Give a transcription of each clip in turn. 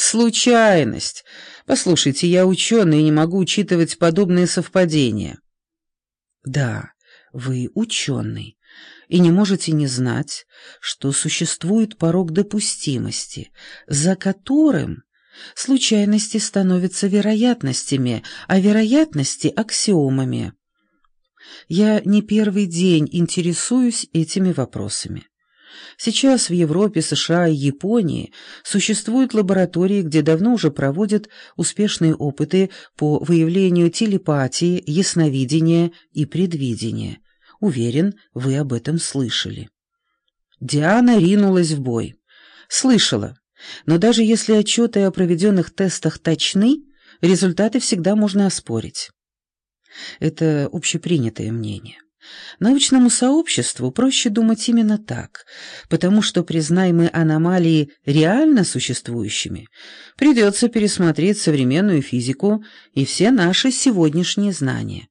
Случайность. Послушайте, я ученый и не могу учитывать подобные совпадения. Да, вы ученый, и не можете не знать, что существует порог допустимости, за которым случайности становятся вероятностями, а вероятности — аксиомами. Я не первый день интересуюсь этими вопросами. Сейчас в Европе, США и Японии существуют лаборатории, где давно уже проводят успешные опыты по выявлению телепатии, ясновидения и предвидения. Уверен, вы об этом слышали. Диана ринулась в бой. Слышала, но даже если отчеты о проведенных тестах точны, результаты всегда можно оспорить. Это общепринятое мнение. Научному сообществу проще думать именно так, потому что, признаем мы аномалии реально существующими, придется пересмотреть современную физику и все наши сегодняшние знания.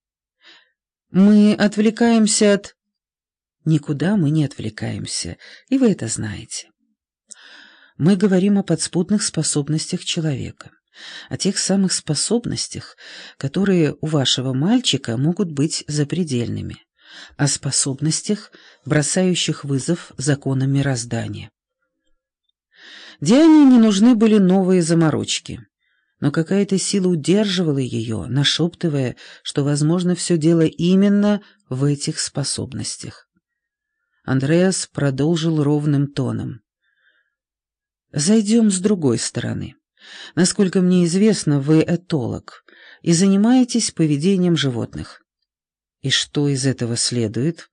Мы отвлекаемся от... Никуда мы не отвлекаемся, и вы это знаете. Мы говорим о подспудных способностях человека, о тех самых способностях, которые у вашего мальчика могут быть запредельными, о способностях, бросающих вызов законам мироздания. Диане не нужны были новые заморочки, но какая-то сила удерживала ее, нашептывая, что, возможно, все дело именно в этих способностях. Андреас продолжил ровным тоном. «Зайдем с другой стороны. Насколько мне известно, вы этолог и занимаетесь поведением животных. И что из этого следует?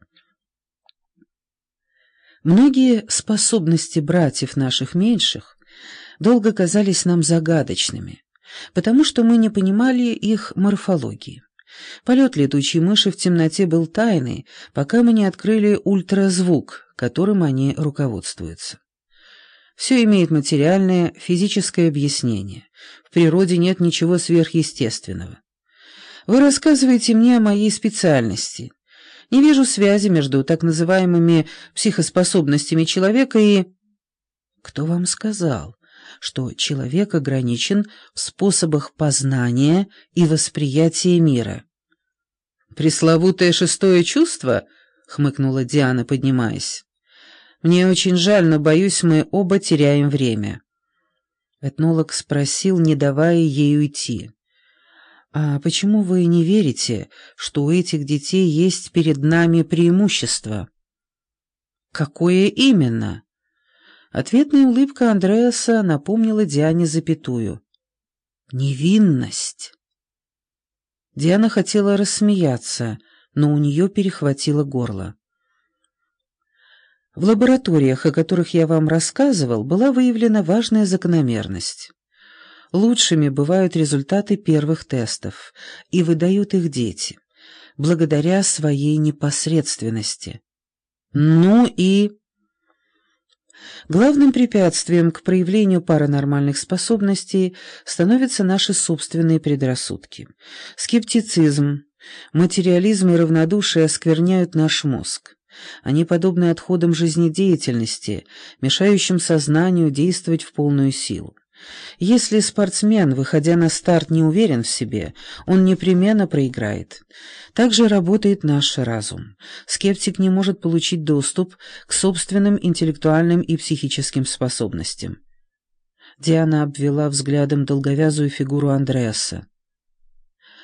Многие способности братьев наших меньших долго казались нам загадочными, потому что мы не понимали их морфологии. Полет летучей мыши в темноте был тайной, пока мы не открыли ультразвук, которым они руководствуются. Все имеет материальное, физическое объяснение. В природе нет ничего сверхъестественного. Вы рассказываете мне о моей специальности. Не вижу связи между так называемыми психоспособностями человека и... Кто вам сказал, что человек ограничен в способах познания и восприятия мира? «Пресловутое шестое чувство?» — хмыкнула Диана, поднимаясь. «Мне очень жаль, но, боюсь, мы оба теряем время». Этнолог спросил, не давая ей уйти. «А почему вы не верите, что у этих детей есть перед нами преимущество?» «Какое именно?» Ответная улыбка Андреаса напомнила Диане запятую. «Невинность». Диана хотела рассмеяться, но у нее перехватило горло. В лабораториях, о которых я вам рассказывал, была выявлена важная закономерность. Лучшими бывают результаты первых тестов, и выдают их дети, благодаря своей непосредственности. Ну и... Главным препятствием к проявлению паранормальных способностей становятся наши собственные предрассудки. Скептицизм, материализм и равнодушие оскверняют наш мозг. Они подобны отходам жизнедеятельности, мешающим сознанию действовать в полную силу. Если спортсмен, выходя на старт, не уверен в себе, он непременно проиграет. Так же работает наш разум. Скептик не может получить доступ к собственным интеллектуальным и психическим способностям. Диана обвела взглядом долговязую фигуру Андреаса.